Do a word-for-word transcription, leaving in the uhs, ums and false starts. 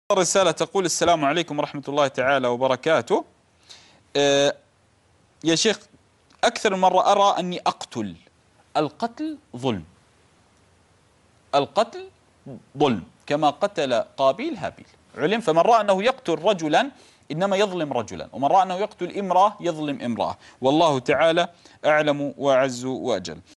الرسالة تقول: السلام عليكم ورحمة الله تعالى وبركاته. آه يا شيخ، أكثر من مرة أرى أني أقتل. القتل ظلم، القتل ظلم، كما قتل قابيل هابيل. علم؟ فمن رأى أنه يقتل رجلا إنما يظلم رجلا، ومن رأى أنه يقتل امرأة يظلم امرأة، والله تعالى أعلم وأعز وأجل.